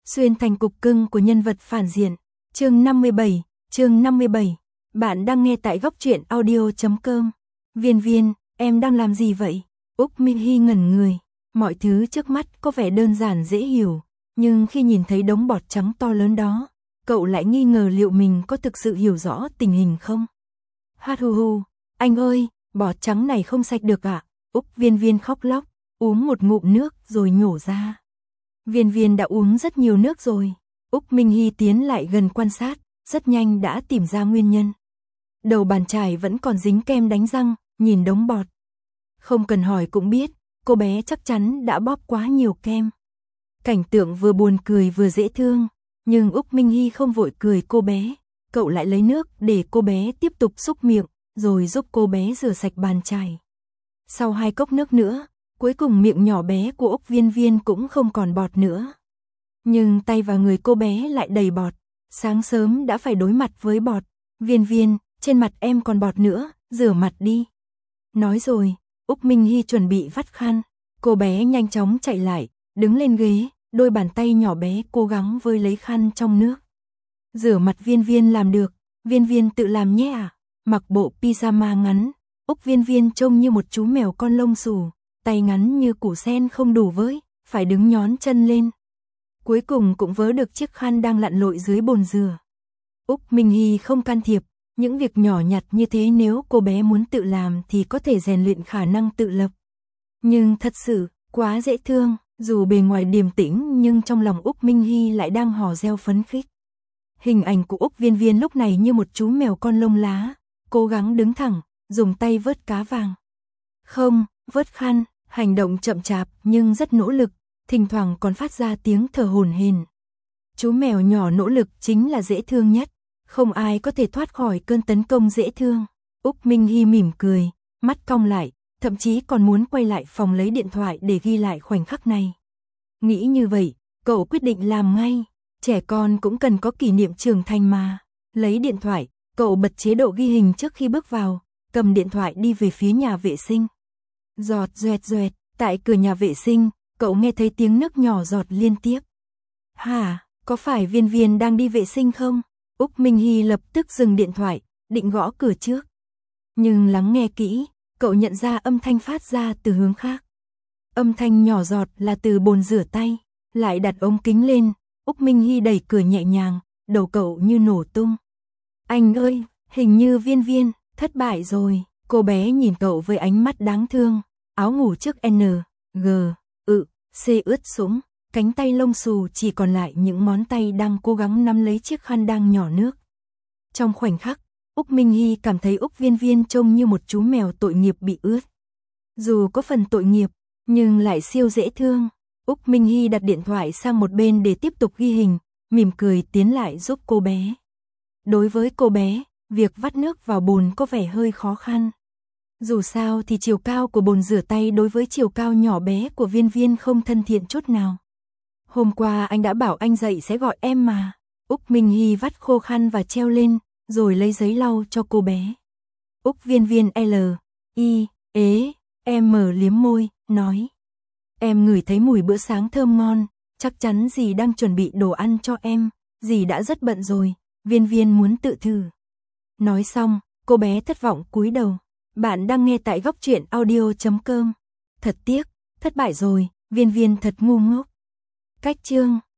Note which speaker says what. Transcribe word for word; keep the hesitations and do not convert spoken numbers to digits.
Speaker 1: xuyên thành cục cưng của nhân vật phản diện. Chương năm mươi bảy, chương năm mươi bảy. Bạn đang nghe tại góc truyện audio chấm com. Viên Viên, em đang làm gì vậy? Úc Minh Hy ngẩn người. Mọi thứ trước mắt có vẻ đơn giản dễ hiểu, nhưng khi nhìn thấy đống bọt trắng to lớn đó, cậu lại nghi ngờ liệu mình có thực sự hiểu rõ tình hình không? Hát hu hu, anh ơi, bọt trắng này không sạch được ạ. Úc Viên Viên khóc lóc, uống một ngụm nước rồi nhổ ra. Viên Viên đã uống rất nhiều nước rồi. Úc Minh Hy tiến lại gần quan sát, rất nhanh đã tìm ra nguyên nhân. Đầu bàn chải vẫn còn dính kem đánh răng, nhìn đống bọt. Không cần hỏi cũng biết, cô bé chắc chắn đã bóp quá nhiều kem. Cảnh tượng vừa buồn cười vừa dễ thương, nhưng Úc Minh Hy không vội cười cô bé. Cậu lại lấy nước để cô bé tiếp tục súc miệng, rồi giúp cô bé rửa sạch bàn chải. Sau hai cốc nước nữa, cuối cùng miệng nhỏ bé của Úc Viên Viên cũng không còn bọt nữa. Nhưng tay và người cô bé lại đầy bọt. Sáng sớm đã phải đối mặt với bọt. Viên Viên, trên mặt em còn bọt nữa, rửa mặt đi. Nói rồi, Úc Minh Hy chuẩn bị vắt khăn. Cô bé nhanh chóng chạy lại, đứng lên ghế, đôi bàn tay nhỏ bé cố gắng vơi lấy khăn trong nước. Rửa mặt Viên Viên làm được, Viên Viên tự làm nhé à. Mặc bộ pyjama ngắn, Úc Viên Viên trông như một chú mèo con lông xù, tay ngắn như củ sen không đủ với, phải đứng nhón chân lên. Cuối cùng cũng vớ được chiếc khăn đang lặn lội dưới bồn rửa. Úc Minh Hy không can thiệp, những việc nhỏ nhặt như thế nếu cô bé muốn tự làm thì có thể rèn luyện khả năng tự lập. Nhưng thật sự, quá dễ thương, dù bề ngoài điềm tĩnh nhưng trong lòng Úc Minh Hy lại đang hò reo phấn khích. Hình ảnh của Úc Viên Viên lúc này như một chú mèo con lông lá, cố gắng đứng thẳng, dùng tay vớt cá vàng. Không, vớt khăn, hành động chậm chạp nhưng rất nỗ lực, thỉnh thoảng còn phát ra tiếng thở hổn hển. Chú mèo nhỏ nỗ lực chính là dễ thương nhất, không ai có thể thoát khỏi cơn tấn công dễ thương. Úc Minh Hy mỉm cười, mắt cong lại, thậm chí còn muốn quay lại phòng lấy điện thoại để ghi lại khoảnh khắc này. Nghĩ như vậy, cậu quyết định làm ngay, trẻ con cũng cần có kỷ niệm trưởng thành mà. Lấy điện thoại, cậu bật chế độ ghi hình trước khi bước vào, cầm điện thoại đi về phía nhà vệ sinh. Giọt doẹt doẹt, tại cửa nhà vệ sinh, cậu nghe thấy tiếng nước nhỏ giọt liên tiếp. Hả, có phải Viên Viên đang đi vệ sinh không? Úc Minh Hy lập tức dừng điện thoại, định gõ cửa trước. Nhưng lắng nghe kỹ, cậu nhận ra âm thanh phát ra từ hướng khác. Âm thanh nhỏ giọt là từ bồn rửa tay, lại đặt ống kính lên, Úc Minh Hy đẩy cửa nhẹ nhàng, đầu cậu như nổ tung. Anh ơi, hình như Viên Viên thất bại rồi. Cô bé nhìn cậu với ánh mắt đáng thương, áo ngủ trước N, G, ự, C ướt sũng, cánh tay lông xù chỉ còn lại những ngón tay đang cố gắng nắm lấy chiếc khăn đang nhỏ nước. Trong khoảnh khắc, Úc Minh Hy cảm thấy Úc Viên Viên trông như một chú mèo tội nghiệp bị ướt. Dù có phần tội nghiệp, nhưng lại siêu dễ thương. Úc Minh Hy đặt điện thoại sang một bên để tiếp tục ghi hình, mỉm cười tiến lại giúp cô bé. Đối với cô bé, việc vắt nước vào bồn có vẻ hơi khó khăn. Dù sao thì chiều cao của bồn rửa tay đối với chiều cao nhỏ bé của Viên Viên không thân thiện chút nào. Hôm qua anh đã bảo anh dậy sẽ gọi em mà. Úc Minh Hy vắt khô khăn và treo lên, rồi lấy giấy lau cho cô bé. Úc Viên Viên L, I, ế, em mở liếm môi, nói. Em ngửi thấy mùi bữa sáng thơm ngon, chắc chắn dì đang chuẩn bị đồ ăn cho em, dì đã rất bận rồi, Viên Viên muốn tự thử. Nói xong, cô bé thất vọng cúi đầu. Bạn đang nghe tại góc truyện audio chấm com. Thật tiếc, thất bại rồi, Viên Viên thật ngu ngốc. Cách chương